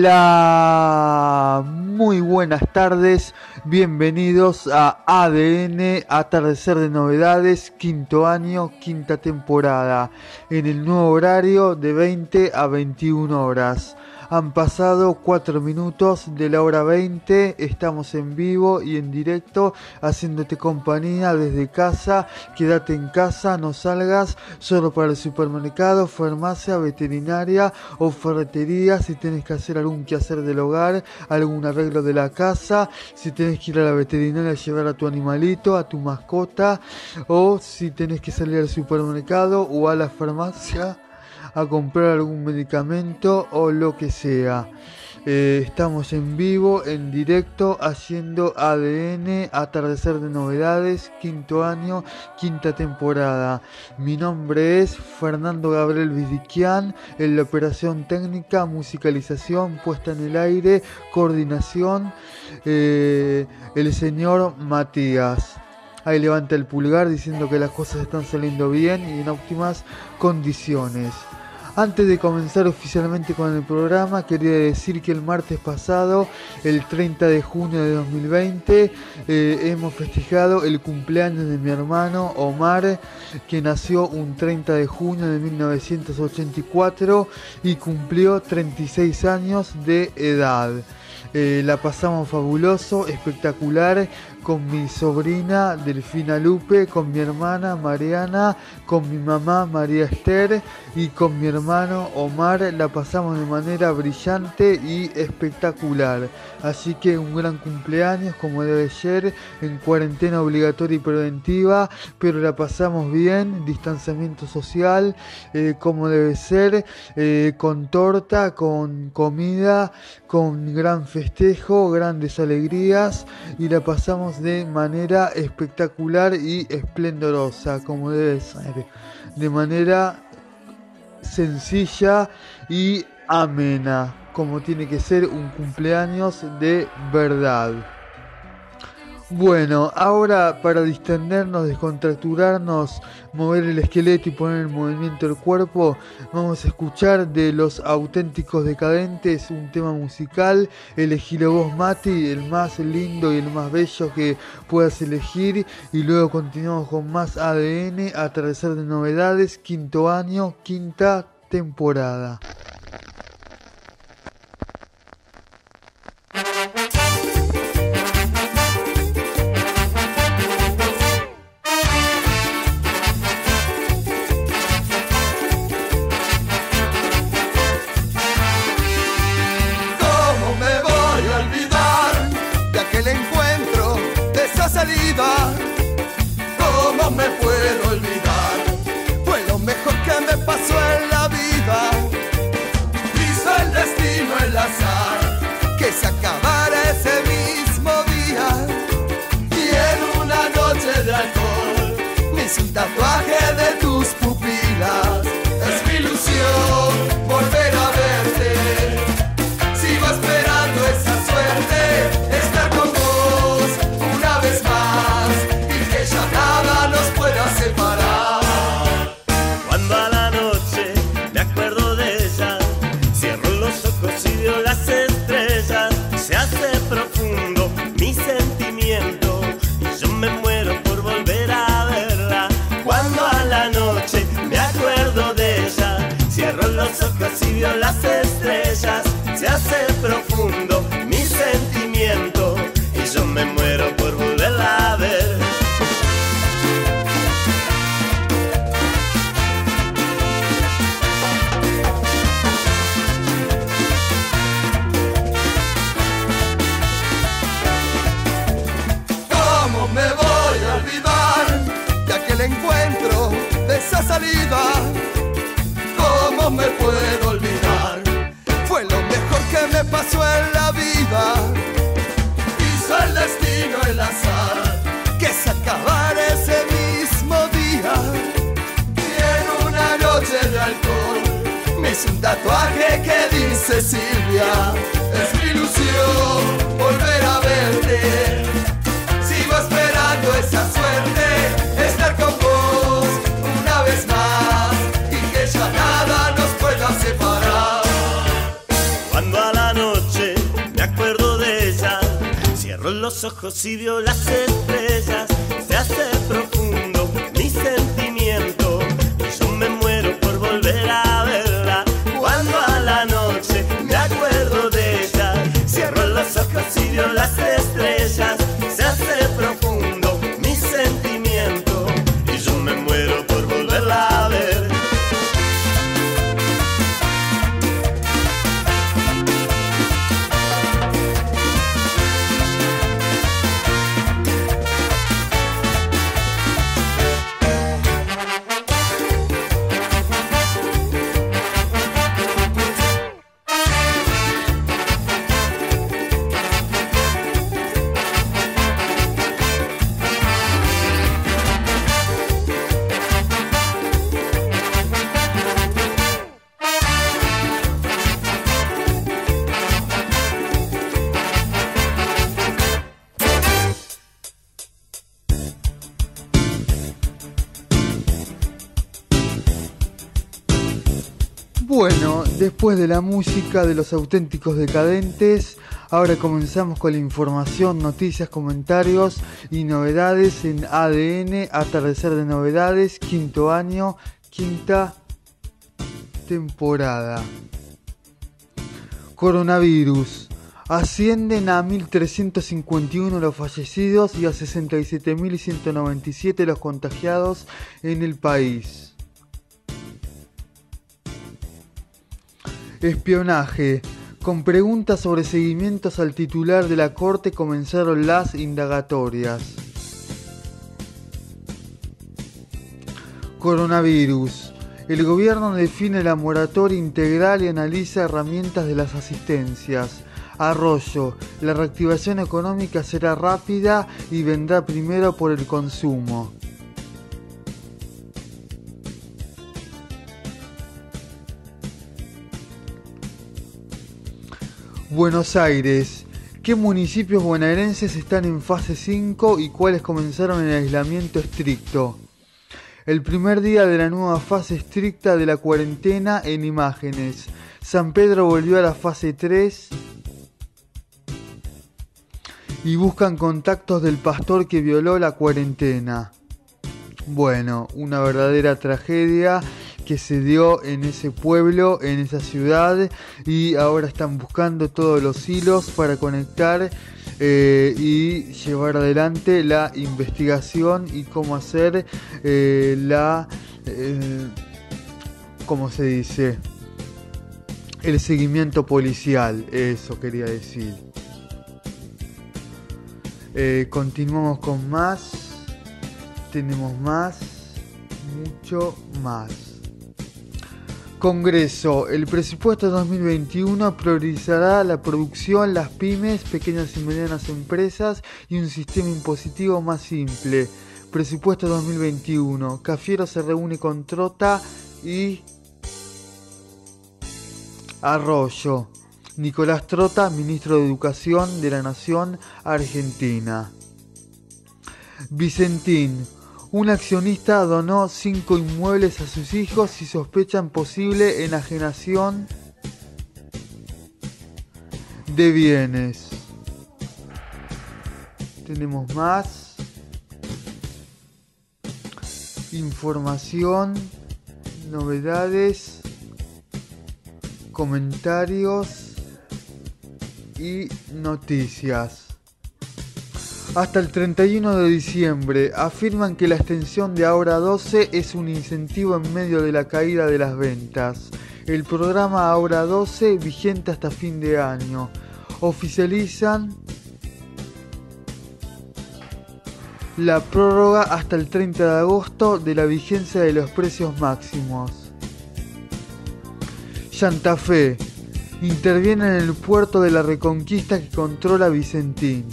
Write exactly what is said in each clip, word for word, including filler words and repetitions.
Hola, muy buenas tardes, bienvenidos a A D N, Atardecer de Novedades, quinto año, quinta temporada, en el nuevo horario de veinte a veintiuna horas. Han pasado cuatro minutos de la hora veinte, estamos en vivo y en directo haciéndote compañía desde casa. Quédate en casa, no salgas, solo para el supermercado, farmacia, veterinaria o ferretería, si tenés que hacer algún quehacer del hogar, algún arreglo de la casa, si tenés que ir a la veterinaria a llevar a tu animalito, a tu mascota, o si tenés que salir al supermercado o a la farmacia a comprar algún medicamento o lo que sea. Eh, estamos en vivo, en directo, haciendo A D N, Atardecer de Novedades, quinto año, quinta temporada. Mi nombre es Fernando Gabriel Vidiquian, en la operación técnica, musicalización, puesta en el aire, coordinación, eh, el señor Matías. Ahí levanta el pulgar diciendo que las cosas están saliendo bien y en óptimas condiciones. Antes de comenzar oficialmente con el programa, quería decir que el martes pasado, el treinta de junio de dos mil veinte, eh, hemos festejado el cumpleaños de mi hermano Omar, que nació un treinta de junio de mil novecientos ochenta y cuatro y cumplió treinta y seis años de edad. Eh, la pasamos fabuloso, espectacular, con mi sobrina Delfina Lupe, con mi hermana Mariana, con mi mamá María Esther y con mi hermano Omar. La pasamos de manera brillante y espectacular. Así que un gran cumpleaños como debe ser, en cuarentena obligatoria y preventiva, pero la pasamos bien, distanciamiento social, eh, como debe ser, eh, con torta, con comida, con gran festejo, grandes alegrías, y la pasamos de manera espectacular y esplendorosa, como debe ser, de manera sencilla y amena, como tiene que ser un cumpleaños de verdad. Bueno, ahora para distendernos, descontracturarnos, mover el esqueleto y poner en movimiento el cuerpo, vamos a escuchar de Los Auténticos Decadentes un tema musical. Elegilo vos, Mati, el más lindo y el más bello que puedas elegir, y luego continuamos con más A D N, Atardecer de Novedades, quinto año, quinta temporada. ¿Cómo me puedo olvidar? Fue lo mejor que me pasó en la vida. Hizo el destino, el azar, que se acabara ese mismo día. Y en una noche de alcohol me hice un tatuaje de tus pupilas. Es mi ilusión volver a verte. Sigo esperando esa suerte, estar con vos una vez más, y que ya nada nos pueda separar. Cuando a la noche me acuerdo de ella, cierro los ojos y veo las estrellas. Se hace profundo mi sentimiento y yo me muero por volver a verla. Cuando a la noche me acuerdo de ella, cierro los ojos y veo las estrellas. Se hace profundo mi sentimiento y yo me muero por volverla a ver. ¿Cómo me voy a olvidar de aquel encuentro, de esa salida? ¿Cómo me puedo olvidar? Fue lo mejor que me pasó en la vida. Hizo el destino, el azar, que se acabara ese mismo día. Y en una noche de alcohol me hice un tatuaje que dice Silvia. Es mi ilusión volver a verte. Sigo esperando esa suerte, estar con vos una vez más, y que ya nada nos pueda separar. Cuando a la noche los ojos y vio las estrellas, se hace profundo mi sentimiento. Yo me muero por volver a verla. Cuando a la noche me acuerdo de ella, cierro los ojos y vio las estrellas, se hace profundo mi sentimiento. Y yo me muero por volverla a ver. Bueno, después de la música de Los Auténticos Decadentes, ahora comenzamos con la información, noticias, comentarios y novedades en A D N, Atardecer de Novedades, quinto año, quinta temporada. Coronavirus. Ascienden a mil trescientos cincuenta y uno los fallecidos y a sesenta y siete mil ciento noventa y siete los contagiados en el país. Espionaje. Con preguntas sobre seguimientos al titular de la Corte comenzaron las indagatorias. Coronavirus. El gobierno define la moratoria integral y analiza herramientas de las asistencias. Arroyo. La reactivación económica será rápida y vendrá primero por el consumo. Buenos Aires. ¿Qué municipios bonaerenses están en fase cinco y cuáles comenzaron el aislamiento estricto? El primer día de la nueva fase estricta de la cuarentena en imágenes. San Pedro volvió a la fase tres y buscan contactos del pastor que violó la cuarentena. Bueno, una verdadera tragedia que se dio en ese pueblo, en esa ciudad, y ahora están buscando todos los hilos para conectar eh, y llevar adelante la investigación y cómo hacer eh, la, eh, ¿cómo se dice? El seguimiento policial, eso quería decir. Eh, continuamos con más, tenemos más, mucho más. Congreso. El presupuesto dos mil veintiuno priorizará la producción, las pymes, pequeñas y medianas empresas y un sistema impositivo más simple. Presupuesto dos mil veintiuno. Cafiero se reúne con Trota y Arroyo. Nicolás Trota, ministro de Educación de la Nación Argentina. Vicentín. Un accionista donó cinco inmuebles a sus hijos y sospechan posible enajenación de bienes. Tenemos más información, novedades, comentarios y noticias. Hasta el treinta y uno de diciembre afirman que la extensión de Ahora doce es un incentivo en medio de la caída de las ventas. El programa Ahora doce vigente hasta fin de año. Oficializan la prórroga hasta el treinta de agosto de la vigencia de los precios máximos. Santa Fe. Interviene en el puerto de la Reconquista que controla Vicentín.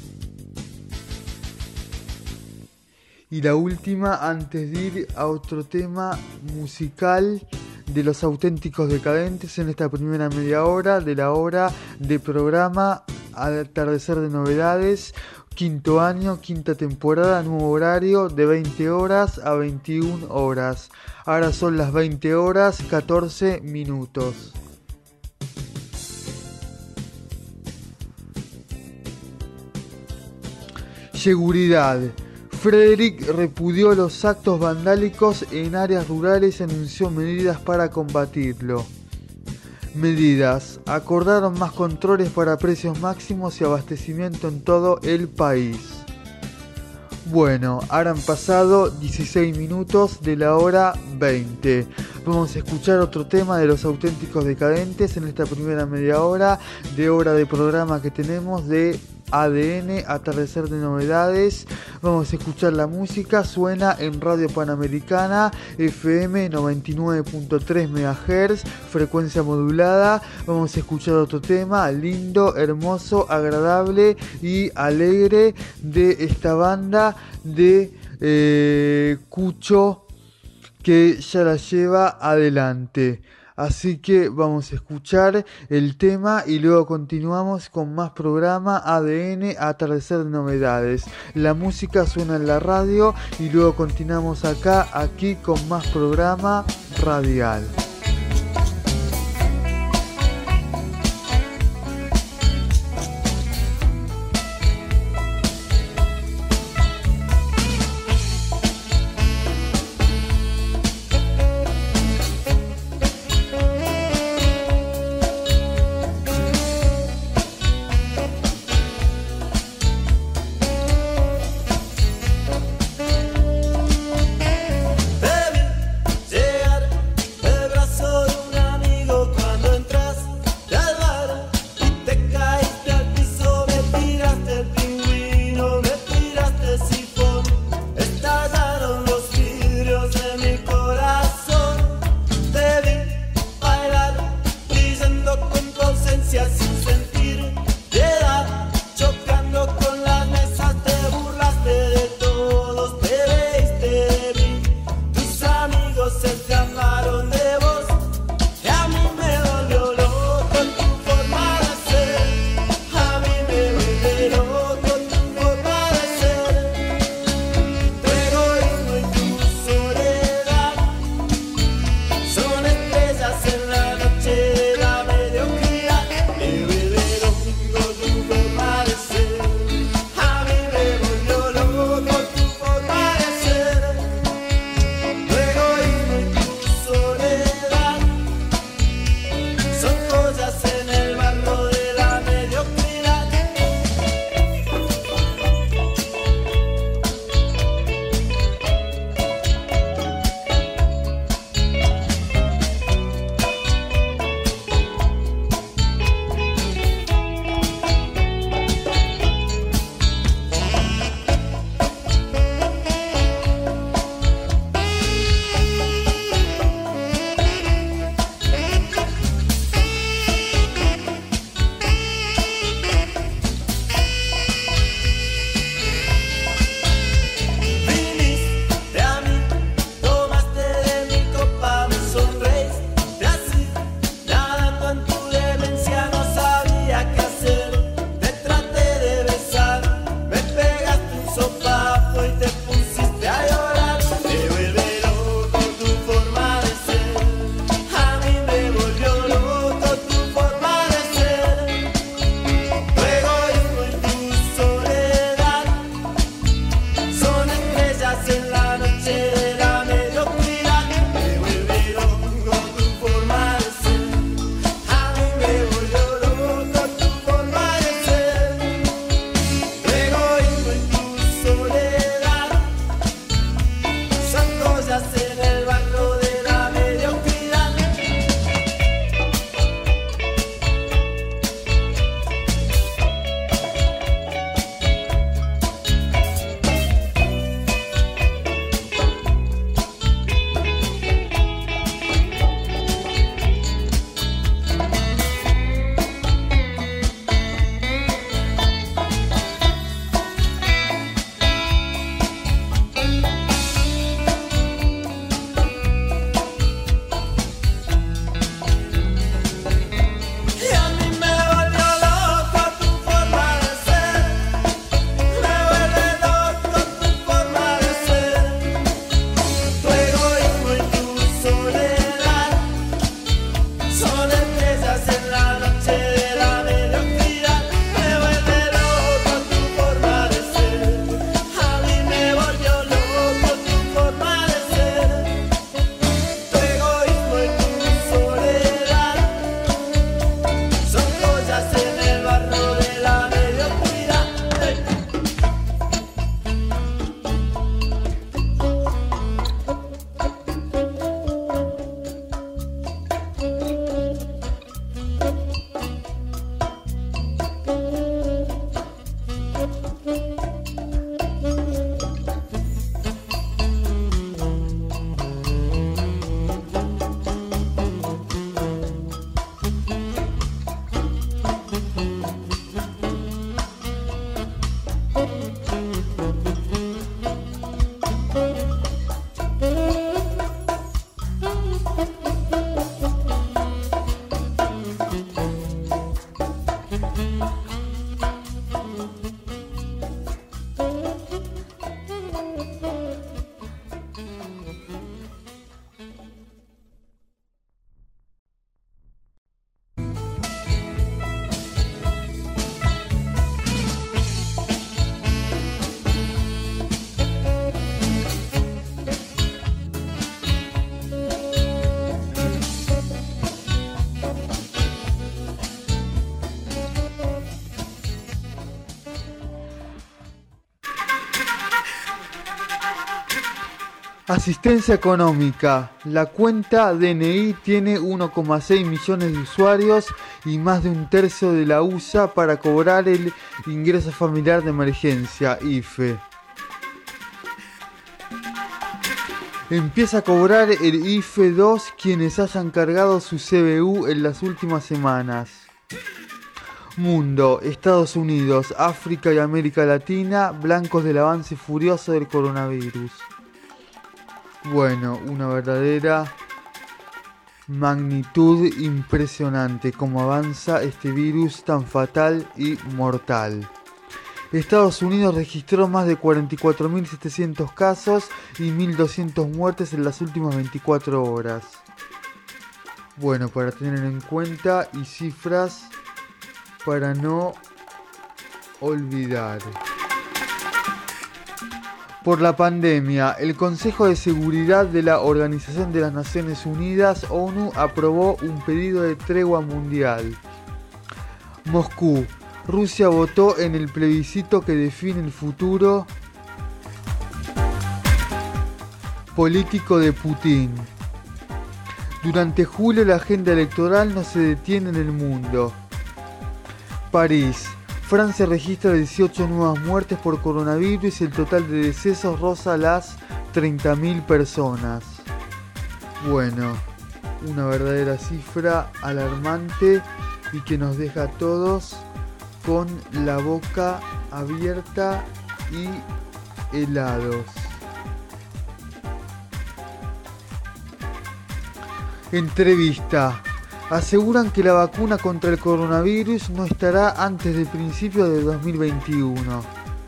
Y la última, antes de ir a otro tema musical de Los Auténticos Decadentes en esta primera media hora de la hora de programa Atardecer de Novedades, quinto año, quinta temporada, nuevo horario de veinte horas a veintiuna horas. Ahora son las veinte horas, catorce minutos. Seguridad. Frederick repudió los actos vandálicos en áreas rurales y anunció medidas para combatirlo. Medidas. Acordaron más controles para precios máximos y abastecimiento en todo el país. Bueno, ahora han pasado dieciséis minutos de la hora veinte. Vamos a escuchar otro tema de Los Auténticos Decadentes en esta primera media hora de hora de programa que tenemos de A D N, Atardecer de Novedades. Vamos a escuchar la música, suena en Radio Panamericana, F M noventa y nueve punto tres megahertz, frecuencia modulada. Vamos a escuchar otro tema lindo, hermoso, agradable y alegre de esta banda de eh, Cucho, que ya la lleva adelante. Así que vamos a escuchar el tema y luego continuamos con más programa A D N, Atardecer de Novedades. La música suena en la radio y luego continuamos acá, aquí con más programa radial. Llegar de Asistencia económica. La cuenta D N I tiene uno coma seis millones de usuarios y más de un tercio de la usa para cobrar el ingreso familiar de emergencia, I F E. Empieza a cobrar el I F E dos quienes hayan cargado su C B U en las últimas semanas. Mundo, Estados Unidos, África y América Latina, blancos del avance furioso del coronavirus. Bueno, una verdadera magnitud impresionante como avanza este virus tan fatal y mortal. Estados Unidos registró más de cuarenta y cuatro mil setecientos casos y mil doscientas muertes en las últimas veinticuatro horas. Bueno, para tener en cuenta y cifras para no olvidar. Por la pandemia, el Consejo de Seguridad de la Organización de las Naciones Unidas, ONU, aprobó un pedido de tregua mundial. Moscú, Rusia votó en el plebiscito que define el futuro político de Putin. Durante julio la agenda electoral no se detiene en el mundo. París. Francia registra dieciocho nuevas muertes por coronavirus y el total de decesos roza las treinta mil personas. Bueno, una verdadera cifra alarmante y que nos deja a todos con la boca abierta y helados. Entrevista. Aseguran que la vacuna contra el coronavirus no estará antes del principio de dos mil veintiuno.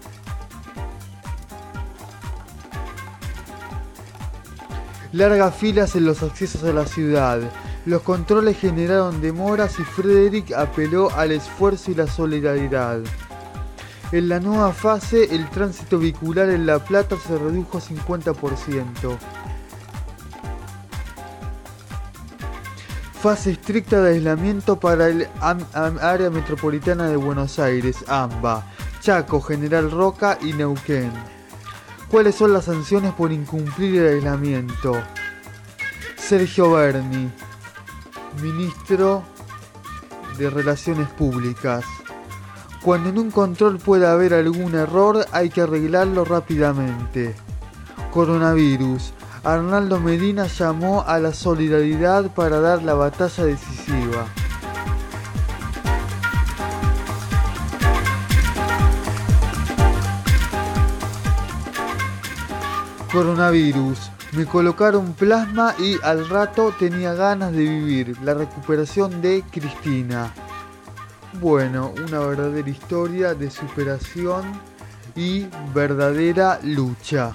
Largas filas en los accesos a la ciudad. Los controles generaron demoras y Frederick apeló al esfuerzo y la solidaridad. En la nueva fase, el tránsito vehicular en La Plata se redujo a cincuenta por ciento. Fase estricta de aislamiento para el am- am- área metropolitana de Buenos Aires, AMBA, Chaco, General Roca y Neuquén. ¿Cuáles son las sanciones por incumplir el aislamiento? Sergio Berni, ministro de Relaciones Públicas. Cuando en un control pueda haber algún error, hay que arreglarlo rápidamente. Coronavirus. Arnaldo Medina llamó a la solidaridad para dar la batalla decisiva. Coronavirus. Me colocaron plasma y al rato tenía ganas de vivir. La recuperación de Cristina. Bueno, una verdadera historia de superación y verdadera lucha.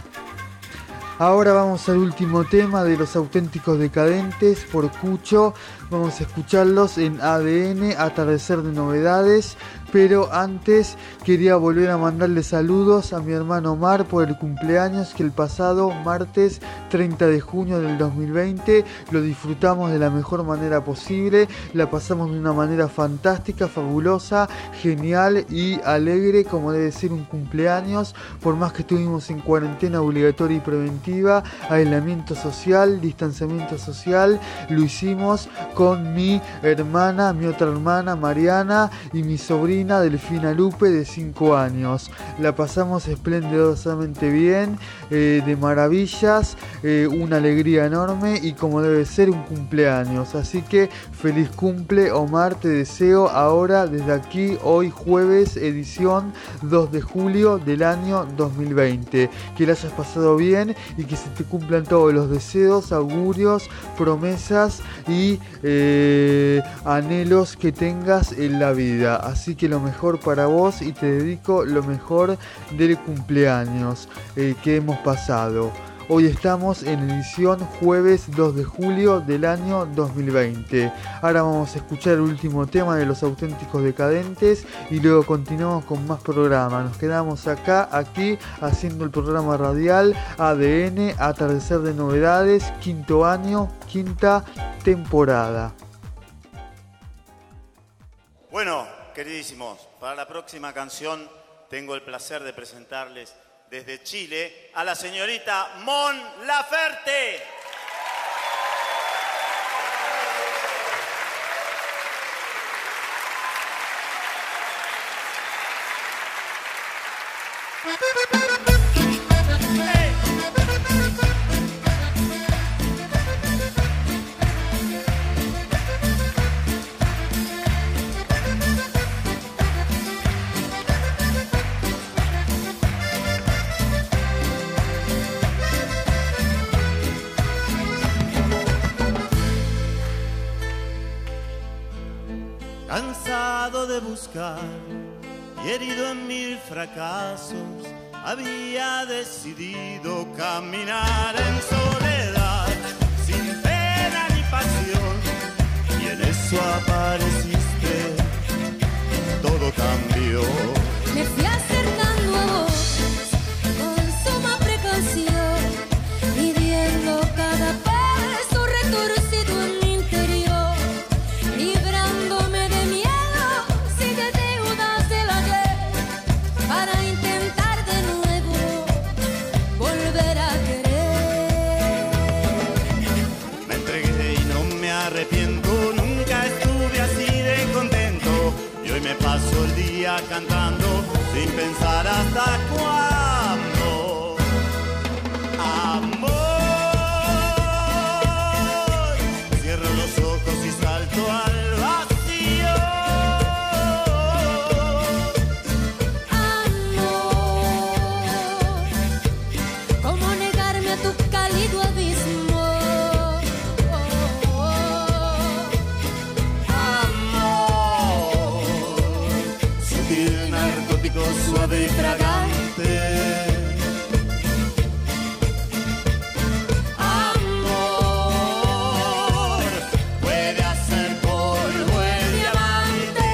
Ahora vamos al último tema de Los Auténticos Decadentes por Cucho. Vamos a escucharlos en A D N, Atardecer de Novedades. Pero antes quería volver a mandarle saludos a mi hermano Omar por el cumpleaños que el pasado martes treinta de junio del dos mil veinte lo disfrutamos de la mejor manera posible. La pasamos de una manera fantástica, fabulosa, genial y alegre como debe ser un cumpleaños. Por más que estuvimos en cuarentena obligatoria y preventiva, aislamiento social, distanciamiento social, lo hicimos con mi hermana, mi otra hermana Mariana y mi sobrina Delfina Lupe de cinco años. La pasamos esplendidosamente bien, eh, de maravillas, eh, una alegría enorme y como debe ser un cumpleaños. Así que feliz cumple, Omar, te deseo ahora desde aquí, hoy jueves, edición dos de julio del año dos mil veinte. Que la hayas pasado bien y que se te cumplan todos los deseos, augurios, promesas y eh, anhelos que tengas en la vida. Así que lo mejor para vos y te dedico lo mejor del cumpleaños eh, que hemos pasado. Hoy estamos en edición jueves dos de julio del año dos mil veinte. Ahora vamos a escuchar el último tema de Los Auténticos Decadentes y luego continuamos con más programas. Nos quedamos acá, aquí, haciendo el programa radial A D N, Atardecer de Novedades, quinto año, quinta temporada. Bueno, queridísimos, para la próxima canción tengo el placer de presentarles desde Chile, a la señorita Mon Laferte. Cansado de buscar y herido en mil fracasos, había decidido caminar en soledad, sin pena ni pasión, y en eso apareciste, todo cambió. Me fui acercando a vos con suma precaución, midiendo cada paso retorcido en mi interior, librándome de miedos y de deudas del ayer, para intentar de nuevo volver a querer. Me entregué y no me arrepiento, nunca estuve así de contento, y hoy me paso el día cantando sin pensar hasta cuándo. Amor, cierro los ojos y salto al vacío. Amor, ¿cómo negarme a tu cálido abismo? Sutil, narcótico, suave y fragante. Amor, puede hacer polvo el diamante.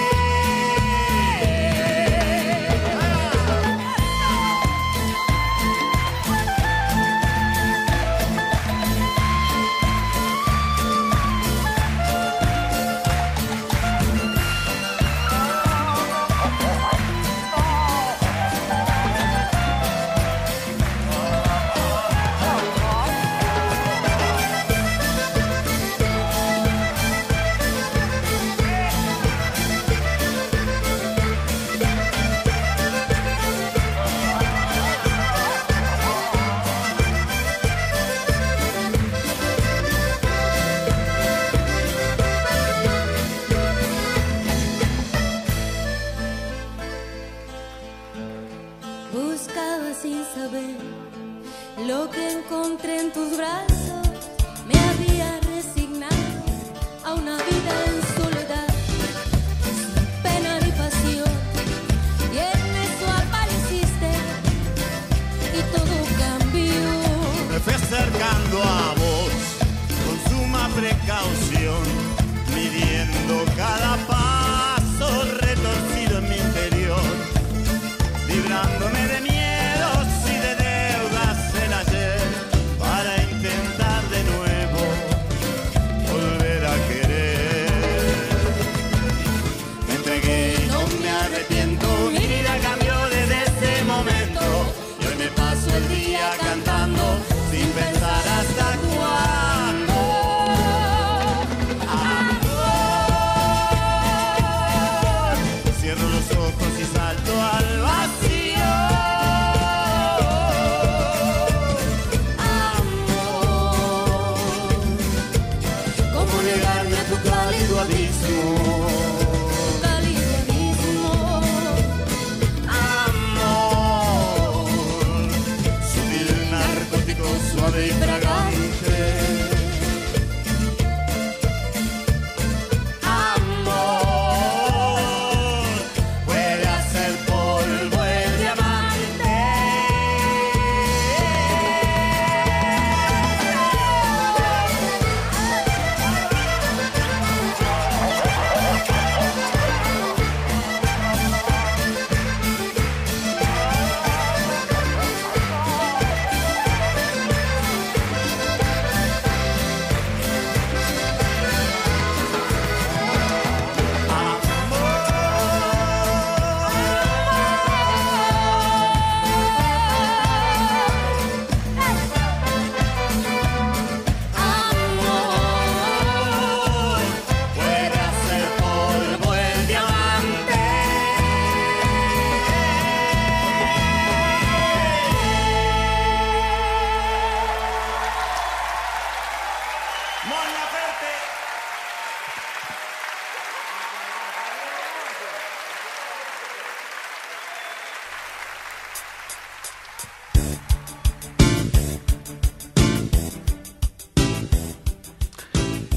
Buscaba sin saber lo que encontré en tus brazos. Me había resignado a una vida en soledad, sin pena ni pasión, y en eso apareciste y todo cambió. Me fui acercando a vos con suma precaución, midiendo cada paso retorcido en mi interior, librándome de miedos y de deudas del ayer, para intentar de nuevo volver a querer. Me entregué y no me arrepiento, mi vida cambió desde ese momento, y hoy me paso el día cantando sin pensar hasta cuándo. Amor,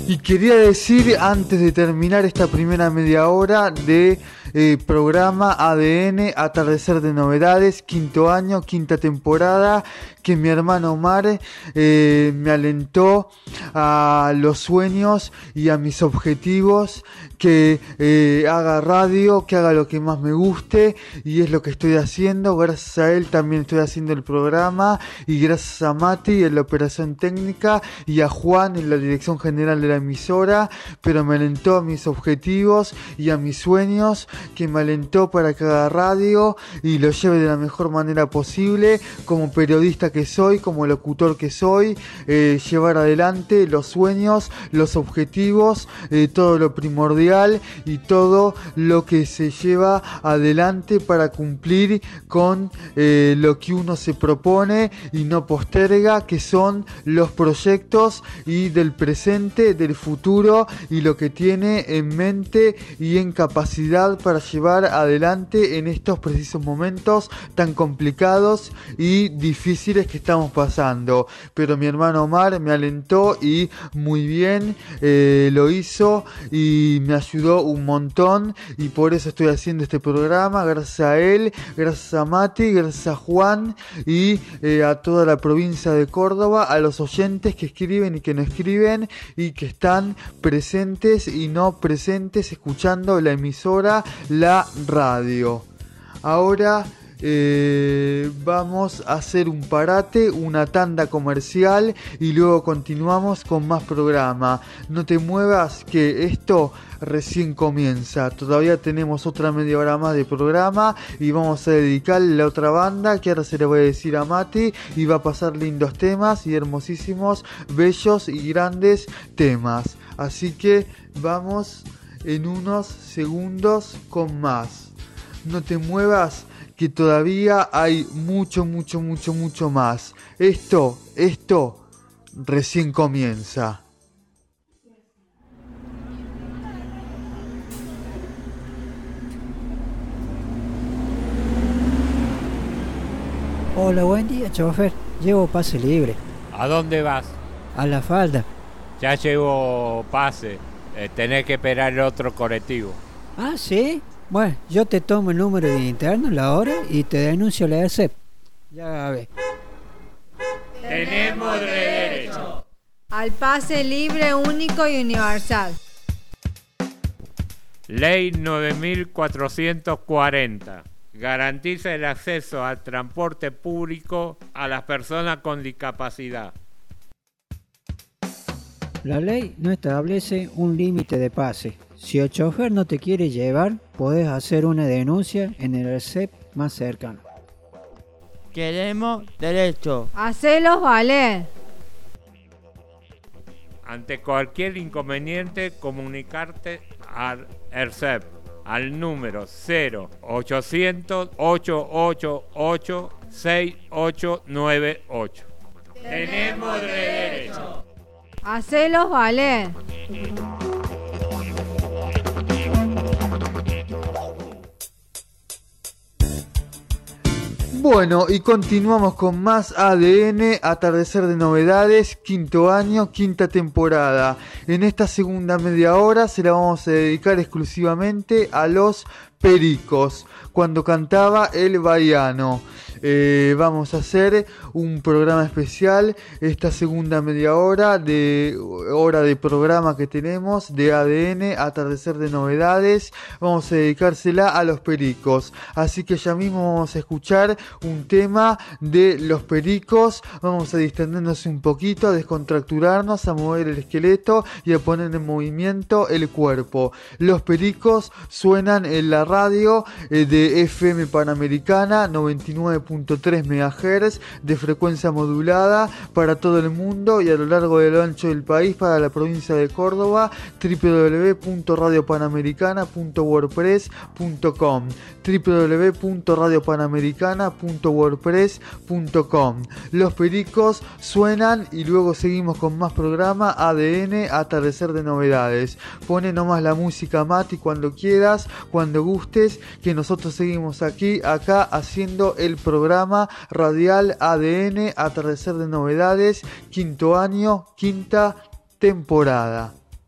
Y quería decir, antes de terminar esta primera media hora de eh, programa A D N, Atardecer de Novedades, quinto año, quinta temporada, que mi hermano Omar eh, me alentó a los sueños y a mis objetivos, que eh, haga radio, que haga lo que más me guste, y es lo que estoy haciendo. Gracias a él también estoy haciendo el programa, y gracias a Mati en la operación técnica y a Juan en la dirección general de la emisora, pero me alentó a mis objetivos y a mis sueños, que me alentó para que haga radio y lo lleve de la mejor manera posible, como periodista que soy, como locutor que soy, eh, llevar adelante los sueños, los objetivos, eh, todo lo primordial y todo lo que se lleva adelante para cumplir con eh, lo que uno se propone y no posterga, que son los proyectos y del presente, del futuro, y lo que tiene en mente y en capacidad para llevar adelante en estos precisos momentos tan complicados y difíciles que estamos pasando. Pero mi hermano Omar me alentó y muy bien eh, lo hizo y me ayudó un montón, y por eso estoy haciendo este programa. Gracias a él, gracias a Mati, gracias a Juan y eh, a toda la provincia de Córdoba, a los oyentes que escriben y que no escriben y que están presentes y no presentes escuchando la emisora, la radio. Ahora Eh, vamos a hacer un parate, una tanda comercial, y luego continuamos con más programa. No te muevas, que esto recién comienza. Todavía tenemos otra media hora más de programa y vamos a dedicarle la otra banda, que ahora se le voy a decir a Mati, y va a pasar lindos temas y hermosísimos, bellos y grandes temas. Así que vamos en unos segundos con más. No te muevas, que todavía hay mucho, mucho, mucho, mucho más. Esto, esto recién comienza. Hola, buen día, chofer. Llevo pase libre. ¿A dónde vas? A la falda. Ya llevo pase. Eh, tenés que esperar el otro colectivo. Ah, ¿sí? Bueno, yo te tomo el número de interno, la hora, y te denuncio la E S E P. Ya ves. Tenemos derecho al pase libre, único y universal. Ley nueve mil cuatrocientos cuarenta. Garantiza el acceso al transporte público a las personas con discapacidad. La ley no establece un límite de pase. Si el chofer no te quiere llevar, podés hacer una denuncia en el E S E P más cercano. Queremos derecho. Hacelos valer. Ante cualquier inconveniente, comunicarte al E S E P al número cero ochocientos, ochocientos ochenta y ocho, sesenta y ocho noventa y ocho. Tenemos derecho. Hacelos valer. Bueno, y continuamos con más A D N, Atardecer de Novedades, quinto año, quinta temporada. En esta segunda media hora se la vamos a dedicar exclusivamente a los Pericos, cuando cantaba el Bahiano. Eh, vamos a hacer un programa especial, esta segunda media hora de hora de programa que tenemos de A D N, Atardecer de Novedades. Vamos a dedicársela a los Pericos, así que ya mismo vamos a escuchar un tema de los Pericos. Vamos a distendernos un poquito, a descontracturarnos, a mover el esqueleto y a poner en movimiento el cuerpo. Los Pericos suenan en la radio eh, de F M Panamericana noventa y nueve punto tres megahertz de frecuencia modulada para todo el mundo y a lo largo y a lo ancho del país, para la provincia de Córdoba. doble u doble u doble u punto radio panamericana punto wordpress punto com doble u doble u doble u punto radio panamericana punto wordpress punto com. Los Pericos suenan y luego seguimos con más programa A D N, Atardecer de Novedades. Pone nomás la música, Mati, cuando quieras, cuando gustes, que nosotros seguimos aquí, acá, haciendo el programa radial A D N, Atardecer de Novedades, quinto año, quinta temporada.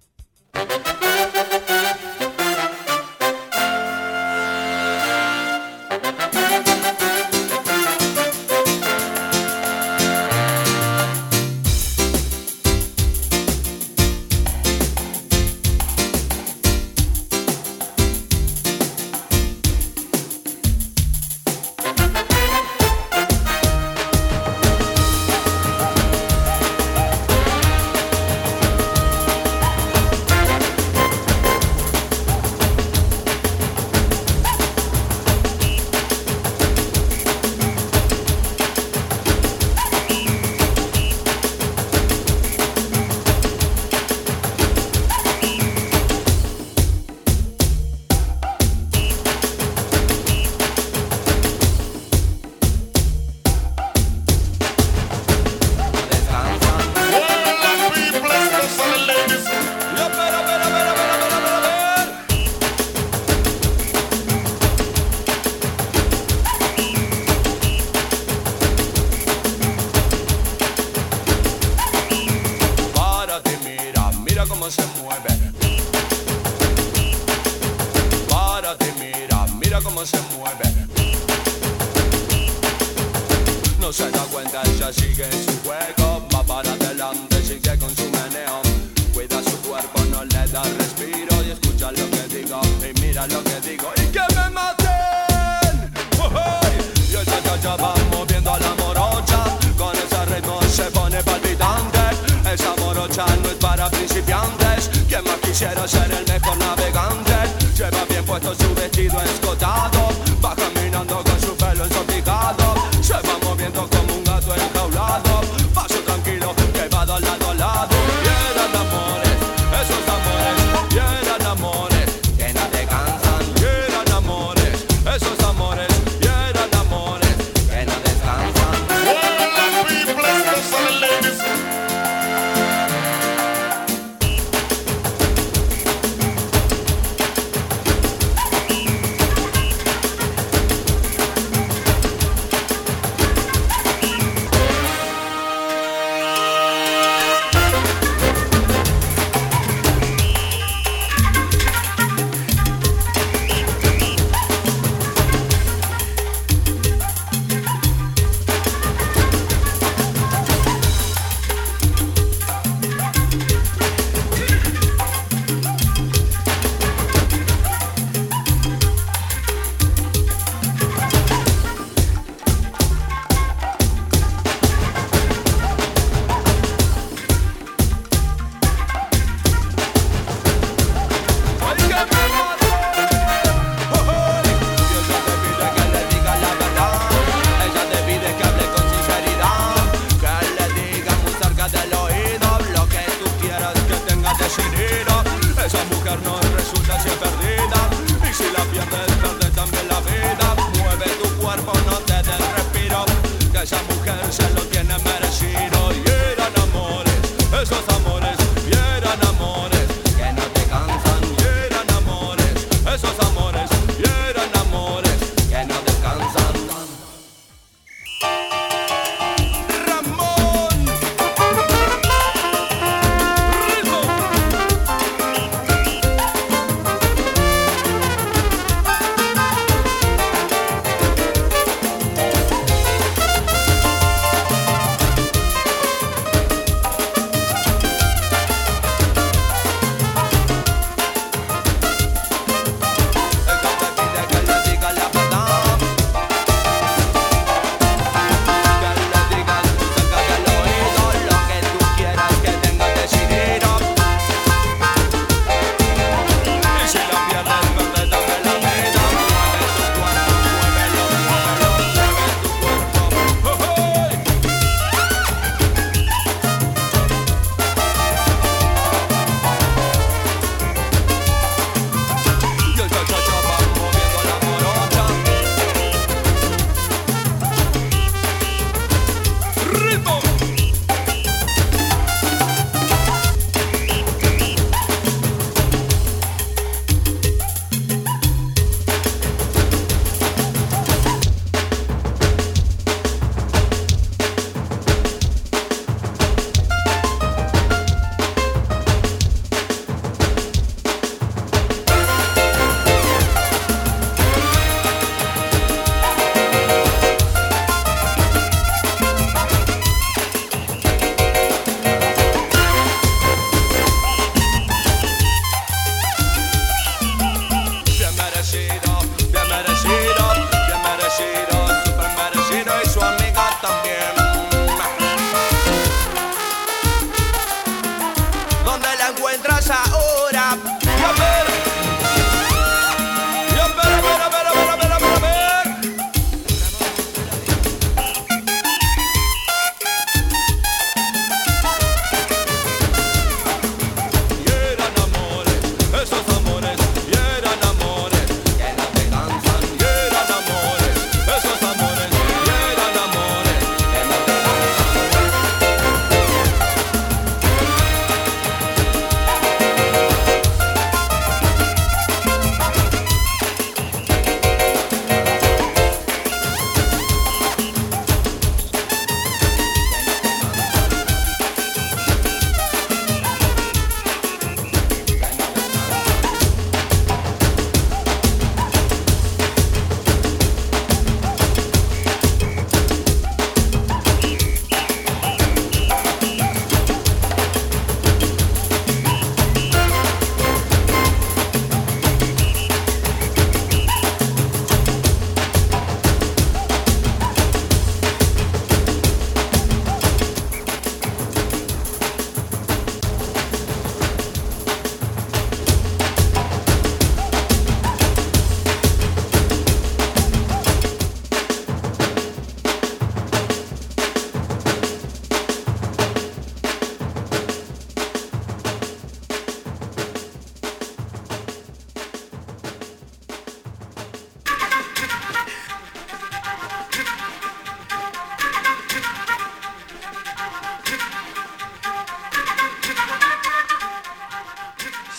se da cuenta, ella sigue en su juego, va para adelante, sigue con su meneo. Cuida su cuerpo, no le da respiro y escucha lo que digo y mira lo que digo y que me maten. Oh, hey. Y ella ya, ya va moviendo a la morocha, con ese ritmo se pone palpitante. Esa morocha no es para principiantes, quien más quisiera ser el mejor navegante. Lleva bien puesto su vestido escotado, va caminando con su pelo ensoplicado. Se va moviendo como un gato enjaulado, paso tranquilo que va de lado a lado. Y eran amores, esos amores, y eran amores que no te cansan. Y eran amores, esos amores, y eran amores que no descansan.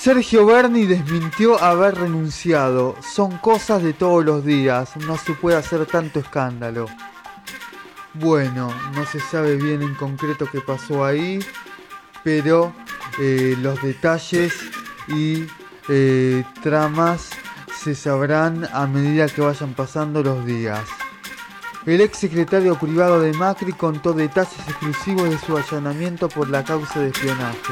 Sergio Berni desmintió haber renunciado. Son cosas de todos los días, no se puede hacer tanto escándalo. Bueno, no se sabe bien en concreto qué pasó ahí, pero eh, los detalles y eh, tramas se sabrán a medida que vayan pasando los días. El ex secretario privado de Macri contó detalles exclusivos de su allanamiento por la causa de espionaje.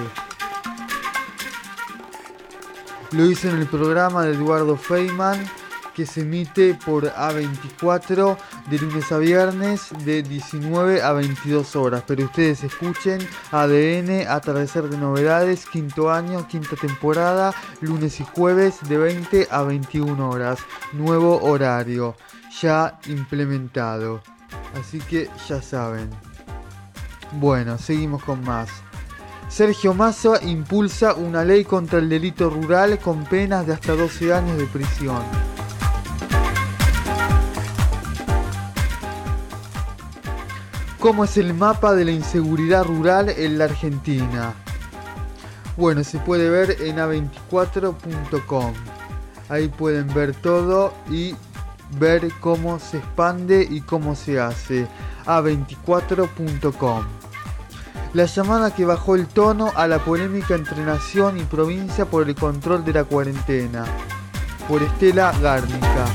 Lo hizo en el programa de Eduardo Feynman, que se emite por A veinticuatro de lunes a viernes de diecinueve a veintidós horas. Pero ustedes escuchen A D N, Atardecer de Novedades, quinto año, quinta temporada, lunes y jueves de veinte a veintiuna horas. Nuevo horario, ya implementado. Así que ya saben. Bueno, seguimos con más. Sergio Massa impulsa una ley contra el delito rural con penas de hasta doce años de prisión. ¿Cómo es el mapa de la inseguridad rural en la Argentina? Bueno, se puede ver en a veinticuatro punto com. Ahí pueden ver todo y ver cómo se expande y cómo se hace. a veinticuatro punto com. La llamada que bajó el tono a la polémica entre nación y provincia por el control de la cuarentena. Por Estela Gárnica.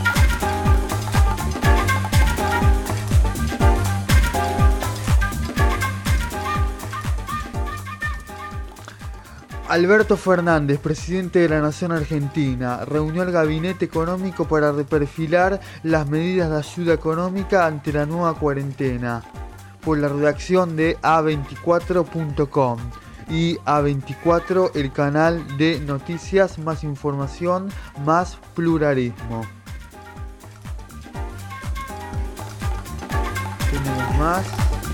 Alberto Fernández, presidente de la Nación Argentina, reunió el Gabinete Económico para reperfilar las medidas de ayuda económica ante la nueva cuarentena. Por la redacción de a veinticuatro punto com y A veinticuatro, el canal de noticias, más información, más pluralismo. Tenemos más.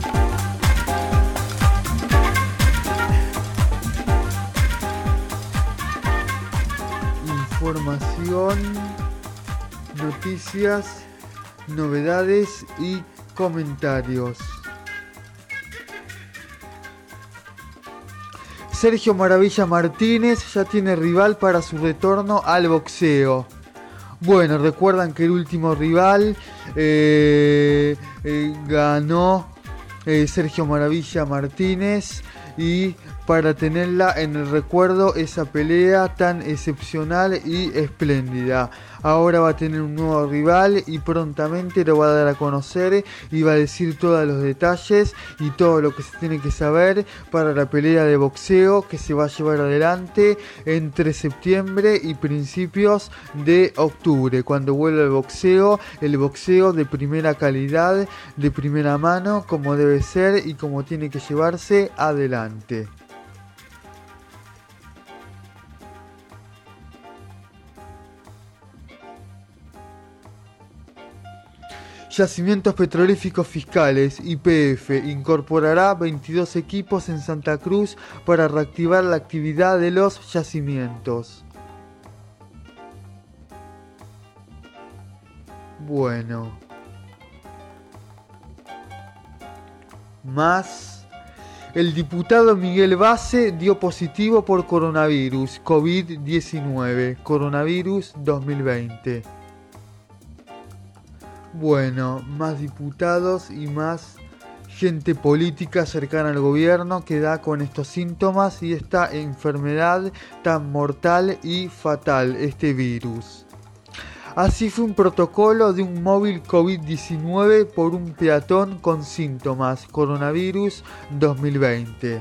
Información, noticias, novedades y comentarios. Sergio Maravilla Martínez ya tiene rival para su retorno al boxeo. Bueno, recuerdan que el último rival eh, eh, ganó eh, Sergio Maravilla Martínez, y para tenerla en el recuerdo esa pelea tan excepcional y espléndida. Ahora va a tener un nuevo rival y prontamente lo va a dar a conocer y va a decir todos los detalles y todo lo que se tiene que saber para la pelea de boxeo que se va a llevar adelante entre septiembre y principios de octubre, cuando vuelva el boxeo, el boxeo de primera calidad, de primera mano, como debe ser y como tiene que llevarse adelante. Yacimientos Petrolíferos Fiscales, Y P F, incorporará veintidós equipos en Santa Cruz para reactivar la actividad de los yacimientos. Bueno. Más. El diputado Miguel Base dio positivo por coronavirus, COVID diecinueve, coronavirus dos mil veinte. Bueno, más diputados y más gente política cercana al gobierno que da con estos síntomas y esta enfermedad tan mortal y fatal, este virus. Así fue un protocolo de un móvil COVID diecinueve por un peatón con síntomas, coronavirus dos mil veinte.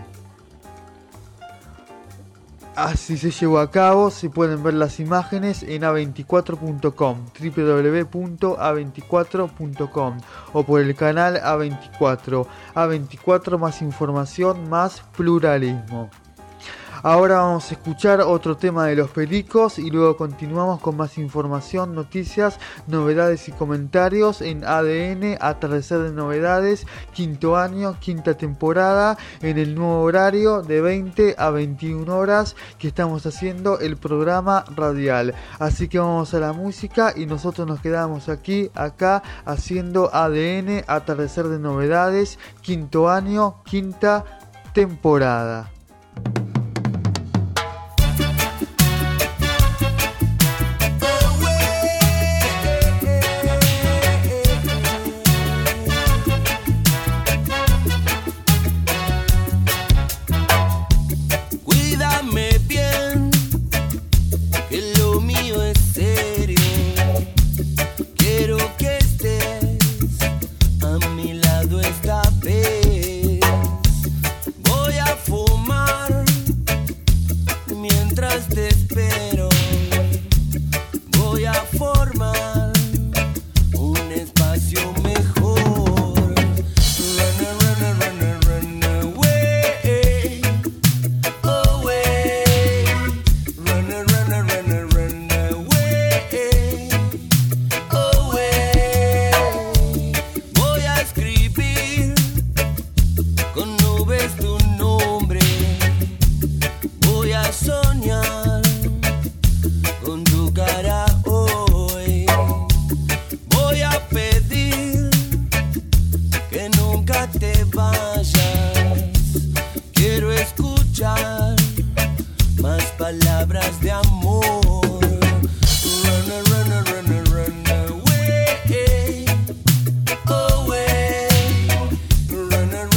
Así se llevó a cabo, se pueden ver las imágenes en a veinticuatro punto com, doble u doble u doble u punto a veinticuatro punto com o por el canal A veinticuatro. A veinticuatro, más información, más pluralismo. Ahora vamos a escuchar otro tema de Los Pericos y luego continuamos con más información, noticias, novedades y comentarios en A D N, Atardecer de Novedades, quinto año, quinta temporada, en el nuevo horario de veinte a veintiuna horas que estamos haciendo el programa radial. Así que vamos a la música y nosotros nos quedamos aquí, acá, haciendo A D N, Atardecer de Novedades, quinto año, quinta temporada.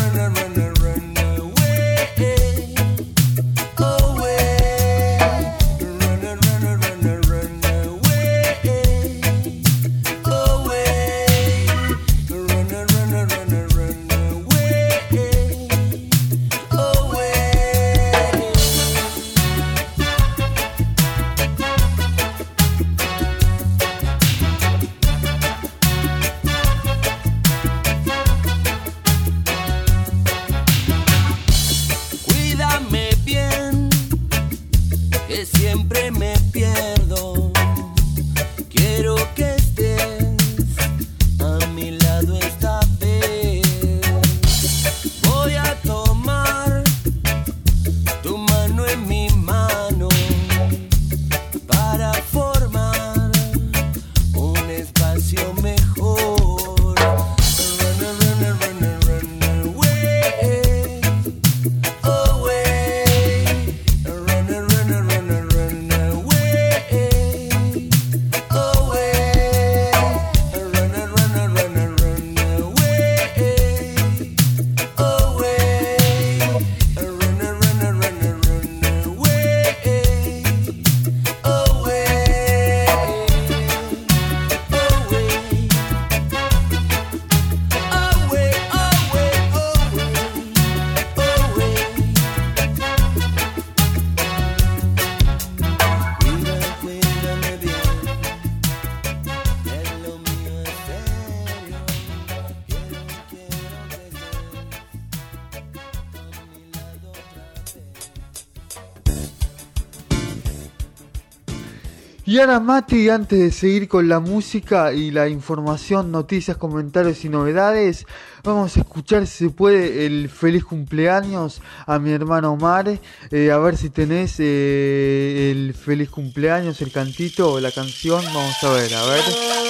Y ahora, Mati, antes de seguir con la música y la información, noticias, comentarios y novedades, vamos a escuchar, si se puede, el feliz cumpleaños a mi hermano Omar. Eh, a ver si tenés eh, el feliz cumpleaños, el cantito o la canción. Vamos a ver, a ver.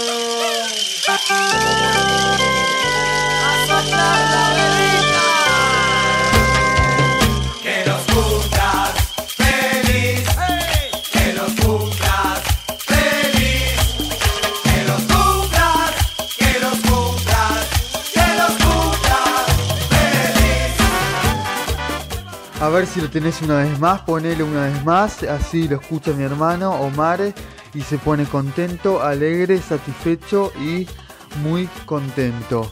Que los cumplas feliz, que los cumplas feliz, que los cumplas, que los cumplas, que los cumplas feliz. A ver si lo tenés una vez más, ponele una vez más, así lo escucha mi hermano Omar y se pone contento, alegre, satisfecho y muy contento.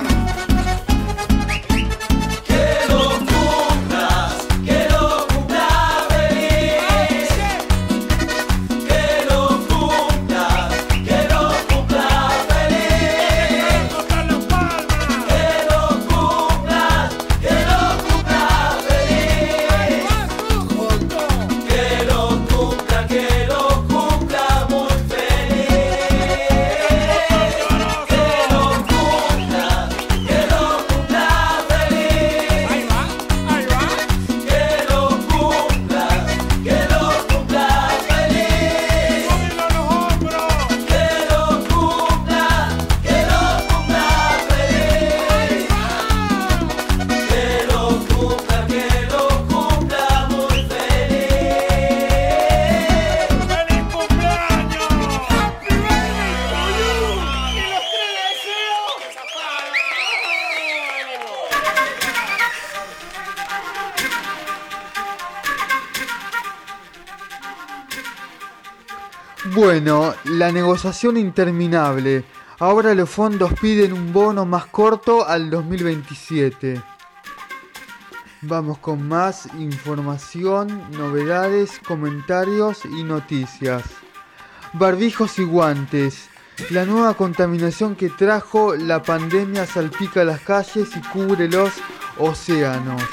Bueno, la negociación interminable. Ahora los fondos piden un bono más corto al dos mil veintisiete. Vamos con más información, novedades, comentarios y noticias. Barbijos y guantes. La nueva contaminación que trajo la pandemia salpica las calles y cubre los océanos.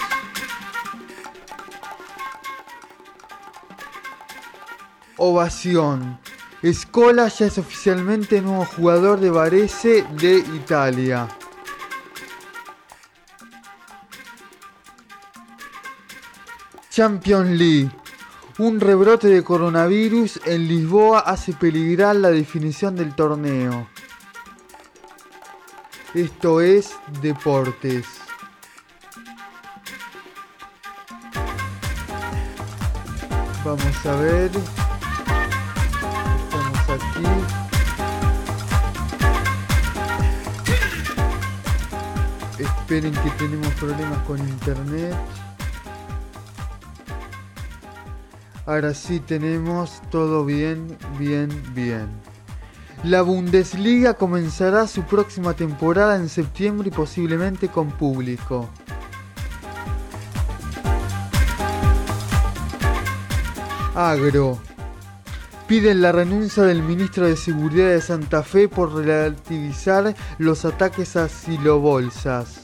Ovación. Scola ya es oficialmente nuevo jugador de Varese de Italia. Champions League. Un rebrote de coronavirus en Lisboa hace peligrar la definición del torneo. Esto es deportes. Vamos a ver. Aquí. Esperen que tenemos problemas con internet. Ahora sí tenemos todo bien, bien, bien. La Bundesliga comenzará su próxima temporada en septiembre y posiblemente con público. Agro. Piden la renuncia del ministro de Seguridad de Santa Fe por relativizar los ataques a silobolsas.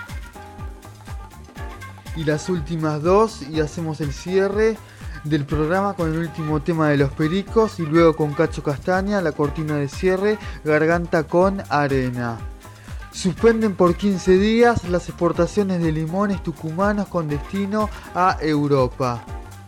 Y las últimas dos, y hacemos el cierre del programa con el último tema de Los Pericos y luego con Cacho Castaña, la cortina de cierre, Garganta con Arena. Suspenden por quince días las exportaciones de limones tucumanos con destino a Europa.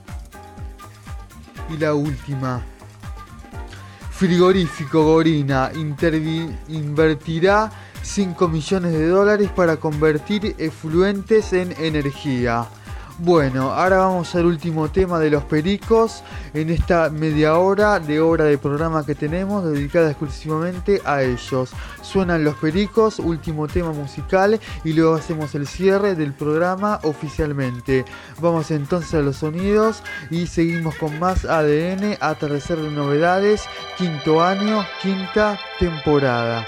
Y la última. Frigorífico Gorina intervi- invertirá cinco millones de dólares para convertir efluentes en energía. Bueno, ahora vamos al último tema de Los Pericos en esta media hora de hora de programa que tenemos dedicada exclusivamente a ellos. Suenan Los Pericos, último tema musical, y luego hacemos el cierre del programa oficialmente. Vamos entonces a los sonidos y seguimos con más A D N, Atardecer de Novedades, quinto año, quinta temporada.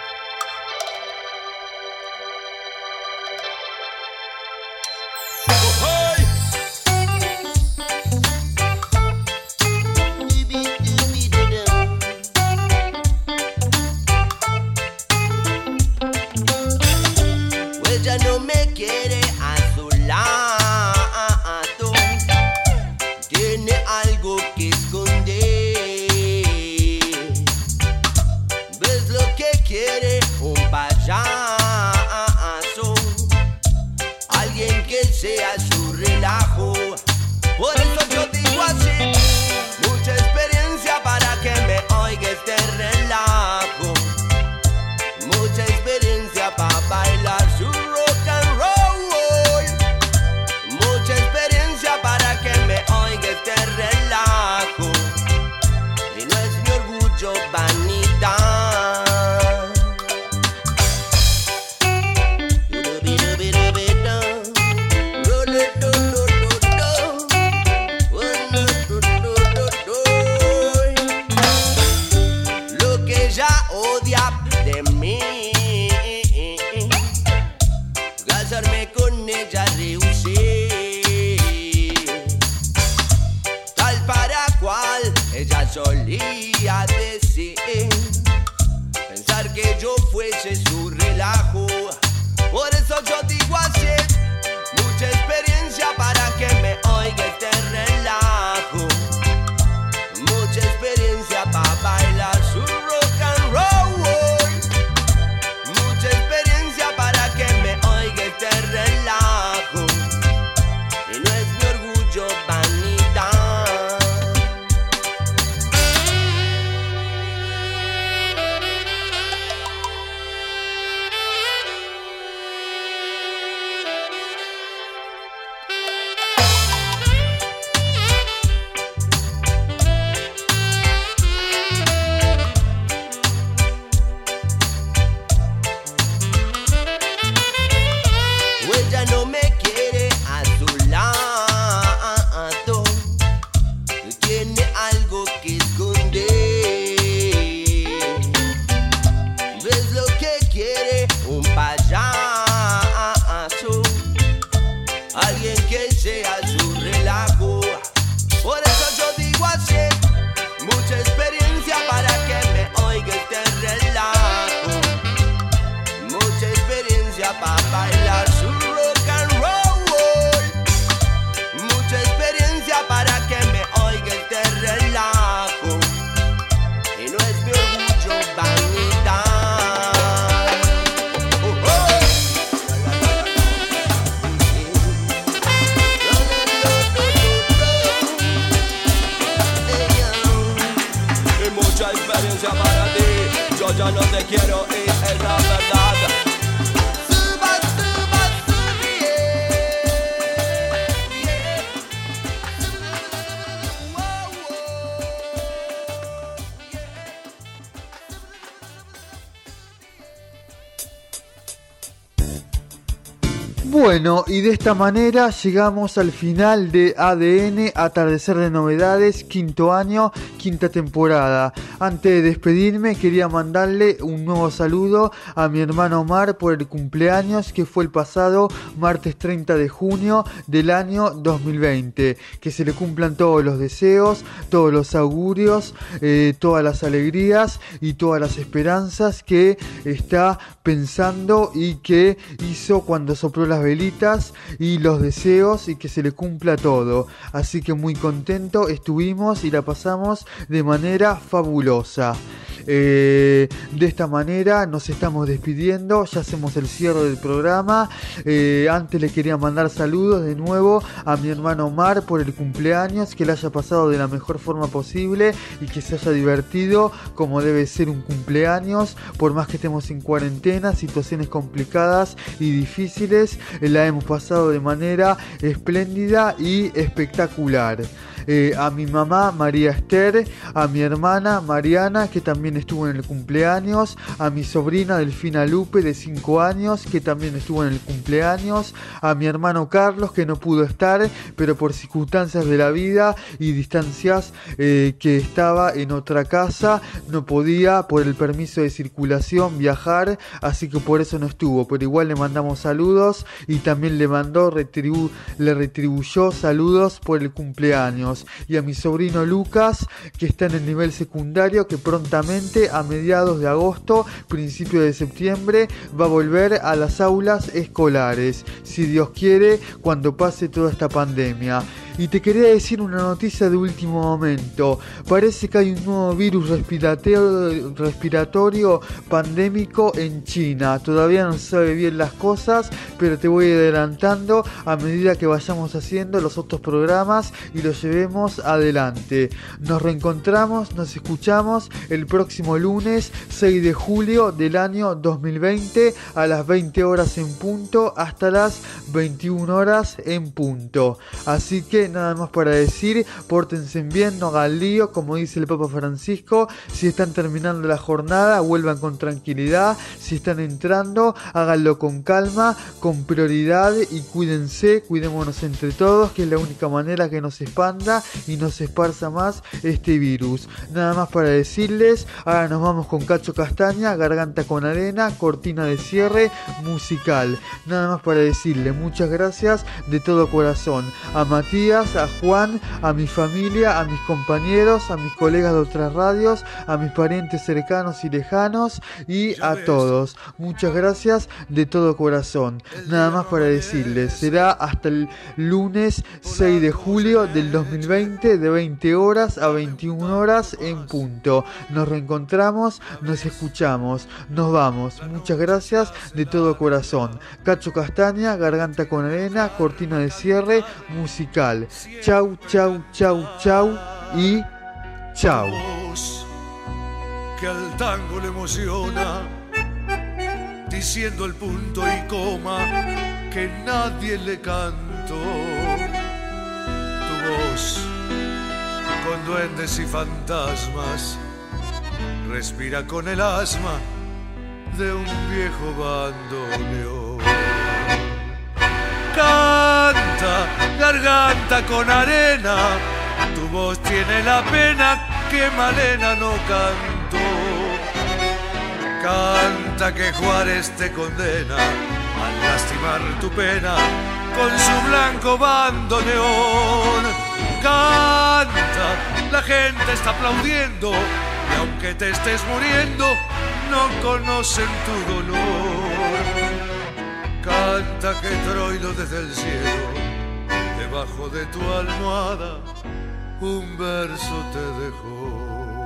Bueno, y de esta manera llegamos al final de A D N, Atardecer de Novedades, quinto año, quinta temporada. Antes de despedirme, quería mandarle un nuevo saludo a mi hermano Omar por el cumpleaños que fue el pasado martes treinta de junio del año dos mil veinte. Que se le cumplan todos los deseos, todos los augurios, eh, todas las alegrías y todas las esperanzas que está pensando y que hizo cuando sopló las velitas y los deseos, y que se le cumpla todo. Así que muy contento estuvimos y la pasamos de manera fabulosa. Eh, de esta manera nos estamos despidiendo, ya hacemos el cierre del programa. Eh, antes le quería mandar saludos de nuevo a mi hermano Omar por el cumpleaños, que le haya pasado de la mejor forma posible y que se haya divertido como debe ser un cumpleaños, por más que estemos en cuarentena, situaciones complicadas y difíciles, eh, la hemos pasado de manera espléndida y espectacular. Eh, a mi mamá María Esther, a mi hermana Mariana, que también estuvo en el cumpleaños, a mi sobrina Delfina Lupe de cinco años, que también estuvo en el cumpleaños, a mi hermano Carlos, que no pudo estar, pero por circunstancias de la vida y distancias, eh, que estaba en otra casa, no podía por el permiso de circulación viajar, así que por eso no estuvo, pero igual le mandamos saludos y también le mandó, retribu- le retribuyó saludos por el cumpleaños. Y a mi sobrino Lucas, que está en el nivel secundario, que prontamente a mediados de agosto, principio de septiembre, va a volver a las aulas escolares, si Dios quiere, cuando pase toda esta pandemia. Y te quería decir una noticia de último momento. Parece que hay un nuevo virus respiratorio, respiratorio pandémico en China. Todavía no se sabe bien las cosas, pero te voy adelantando a medida que vayamos haciendo los otros programas y los llevemos adelante. Nos reencontramos, nos escuchamos el próximo lunes seis de julio del año dos mil veinte a las veinte horas en punto hasta las veintiuna horas en punto. Así que nada más para decir, pórtense bien, no hagan lío, como dice el Papa Francisco. Si están terminando la jornada, vuelvan con tranquilidad. Si están entrando, háganlo con calma, con prioridad, y cuídense, cuidémonos entre todos, que es la única manera que nos expanda y nos esparza más este virus. Nada más para decirles, ahora nos vamos con Cacho Castaña, Garganta con Arena, cortina de cierre musical. Nada más para decirle muchas gracias de todo corazón a Matías, a Juan, a mi familia, a mis compañeros, a mis colegas de otras radios, a mis parientes cercanos y lejanos, y a todos. Muchas gracias de todo corazón. Nada más para decirles, será hasta el lunes seis de julio del dos mil veinte de veinte horas a veintiuna horas en punto. Nos reencontramos, nos escuchamos, nos vamos. Muchas gracias de todo corazón. Cacho Castaña, Garganta con Arena, cortina de cierre musical. Chau, chau, chau, chau y chau. Que al tango le emociona, diciendo el punto y coma que nadie le cantó. Tu voz con duendes y fantasmas respira con el asma de un viejo bandoneón. Canta, garganta con arena, tu voz tiene la pena que Malena no cantó. Canta que Juárez te condena al lastimar tu pena con su blanco bandoneón. Canta, la gente está aplaudiendo y aunque te estés muriendo, no conocen tu dolor. Canta que Troilo desde el cielo, debajo de tu almohada, un verso te dejó.